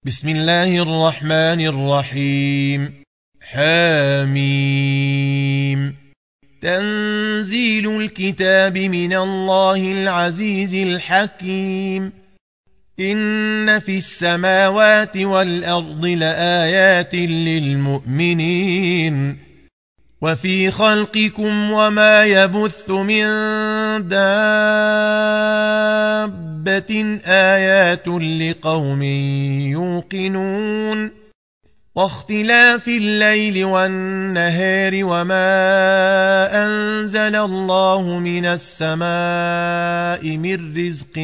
بسم الله الرحمن الرحيم. حميم. تنزيل الكتاب من الله العزيز الحكيم. إن في السماوات والأرض لآيات للمؤمنين وفي خلقكم وما يبث من دابة آيات لقوم يوقنون واختلاف الليل والنهار وما أنزل الله من السماء من رزق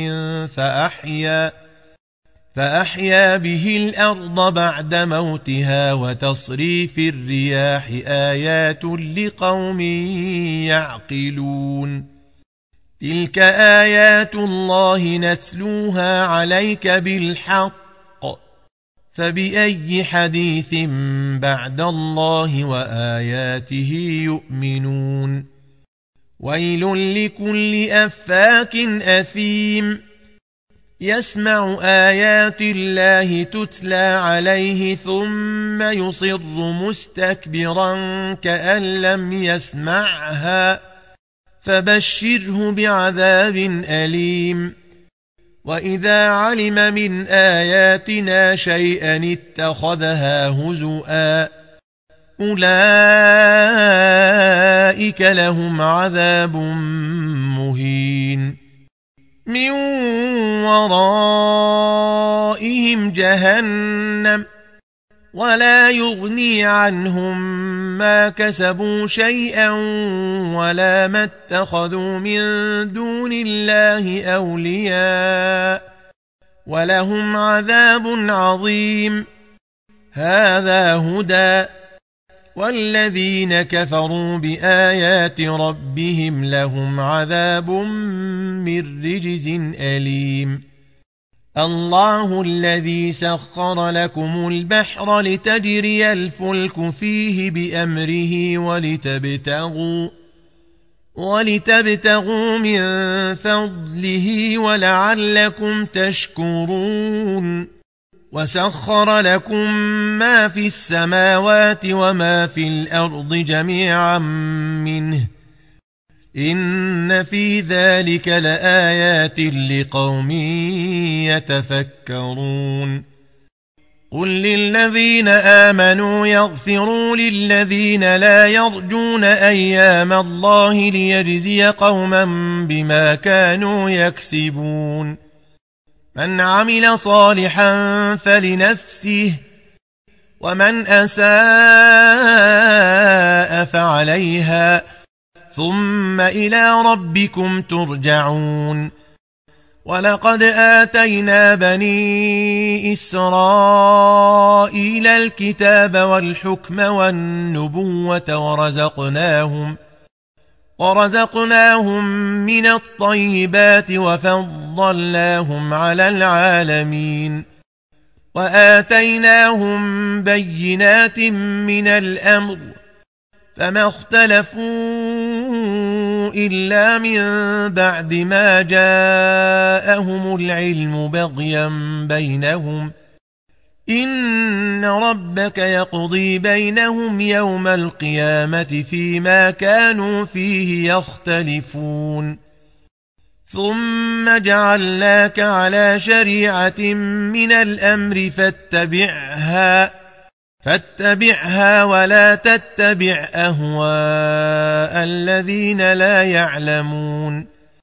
فأحيا به الأرض بعد موتها وتصريف الرياح آيات لقوم يعقلون تلك آيات الله نتلوها عليك بالحق فبأي حديث بعد الله وآياته يؤمنون ويل لكل أفاك أثيم يسمع آيات الله تتلى عليه ثم يصر مستكبرا كأن لم يسمعها فبشره بعذاب أليم وإذا علم من آياتنا شيئا اتخذها هزؤا أولئك لهم عذاب مهين من ورائهم جهنم ولا يغني عنهم ما كسبوا شيئا ولا ما اتخذوا من دون الله أولياء ولهم عذاب عظيم هذا هدى والذين كفروا بآيات ربهم لهم عذاب من رجز أليم الله الذي سخر لكم البحر لتجري الفلك فيه بأمره ولتبتغوا من فضله ولعلكم تشكرون وسخر لكم ما في السماوات وما في الأرض جميعا منه إن في ذلك لآيات لقوم يتفكرون قل للذين آمنوا يغفروا للذين لا يرجون أيام الله ليجزي قوما بما كانوا يكسبون من عمل صالحا فلنفسه ومن أساء فعليها ثم إلى ربكم ترجعون ولقد آتينا بني إسرائيل الكتاب والحكم والنبوة ورزقناهم من الطيبات وفضلناهم على العالمين وآتيناهم بينات من الأمر فما اختلفوا إلا من بعد ما جاءهم العلم بغيا بينهم إن ربك يقضي بينهم يوم القيامة فيما كانوا فيه يختلفون ثم جعلناك على شريعة من الأمر فاتبعها ولا تتبع أهواء الذين لا يعلمون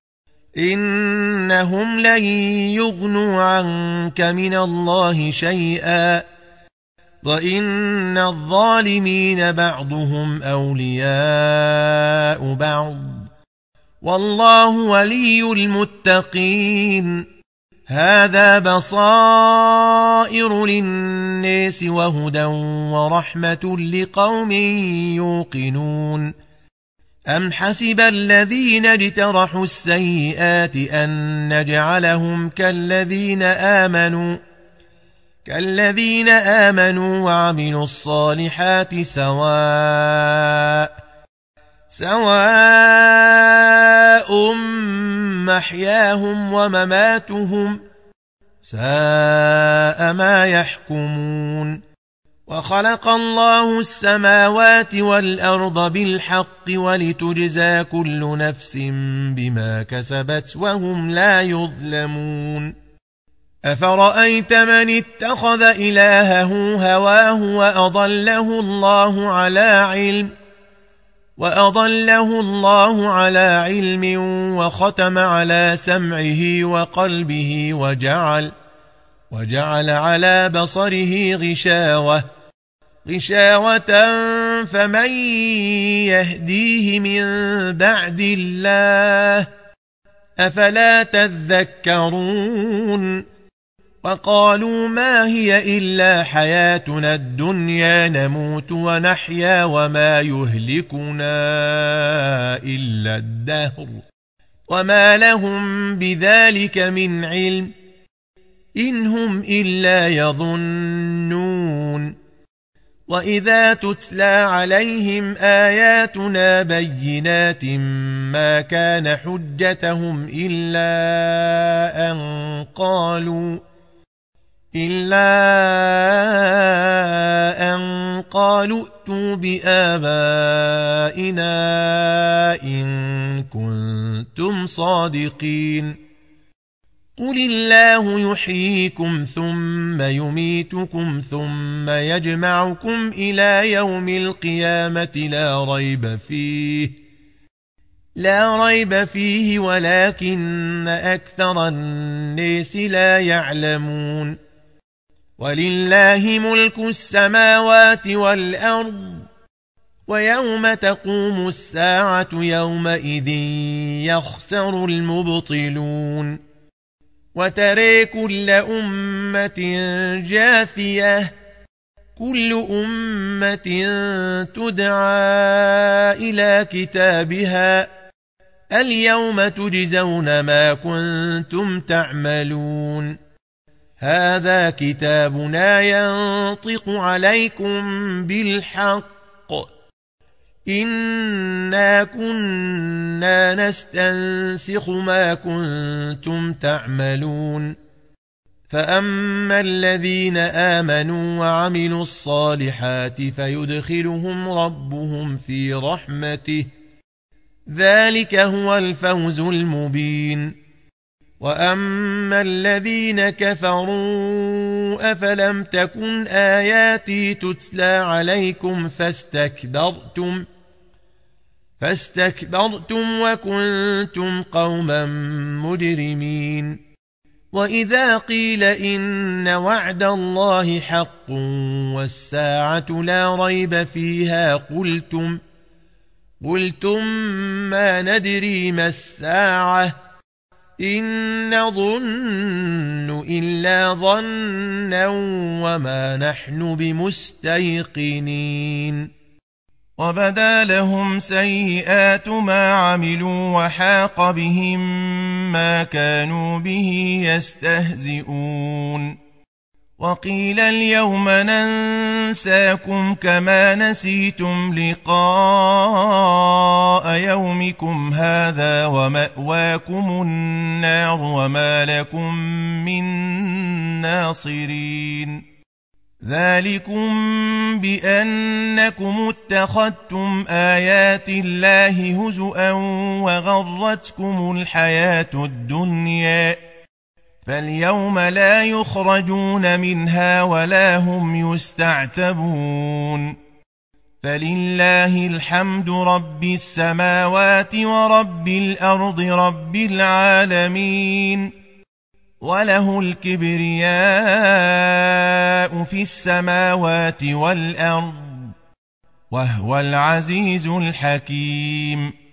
إنهم لن يغنوا عنك من الله شيئا وإن الظالمين بعضهم أولياء بعض والله ولي المتقين هذا بصائر للناس وهدى ورحمة لقوم يوقنون أم حسب الذين اجترحوا السيئات أن نجعلهم كالذين آمنوا وعملوا الصالحات سواء محياهم ومماتهم ساء ما يحكمون وخلق الله السماوات والأرض بالحق ولتجزى كل نفس بما كسبت وهم لا يظلمون أفرأيت من اتخذ إلهه هواه وأضله الله على علم وختم على سمعه وقلبه وجعل على بصره غشاوة فمن يهديه من بعد الله أفلا تذكرون وقالوا ما هي إلا حياتنا الدنيا نموت ونحيا وما يهلكنا إلا الدهر وما لهم بذلك من علم إن هم إلا يظنون وإذا تتلى عليهم آياتنا بينات ما كان حجتهم إلا أن قالوا ائتوا بآبائنا إن كنتم صادقين قل الله يحييكم ثم يميتكم ثم يجمعكم إلى يوم القيامة لا ريب فيه ولكن أكثر الناس لا يعلمون ولله ملك السماوات والأرض ويوم تقوم الساعة يومئذ يخسر المبطلون وترى كل أمة جاثية كل أمة تدعى إلى كتابها اليوم تجزون ما كنتم تعملون هذا كتابنا ينطق عليكم بالحق إنا كنا نستنسخ ما كنتم تعملون فأما الذين آمنوا وعملوا الصالحات فيدخلهم ربهم في رحمته ذلك هو الفوز المبين وأما الذين كفروا أفلم تكن آياتي تتلى عليكم فاستكبرتم وكنتم قوما مجرمين وإذا قيل إن وعد الله حق والساعة لا ريب فيها قلتم ما ندري ما الساعة إن نظن إلا ظنا وما نحن بمستيقنين وبدا لهم سيئات ما عملوا وحاق بهم ما كانوا به يستهزئون وقيل اليوم ننساكم كما نسيتم لقاء يومكم هذا ومأواكم النار وما لكم من ناصرين ذلكم بأنكم اتخذتم آيات الله هزؤا وغرتكم الحياة الدنيا فاليوم لا يخرجون منها ولا هم يستعتبون فلله الحمد رب السماوات ورب الأرض رب العالمين وله الكبرياء في السماوات والأرض وهو العزيز الحكيم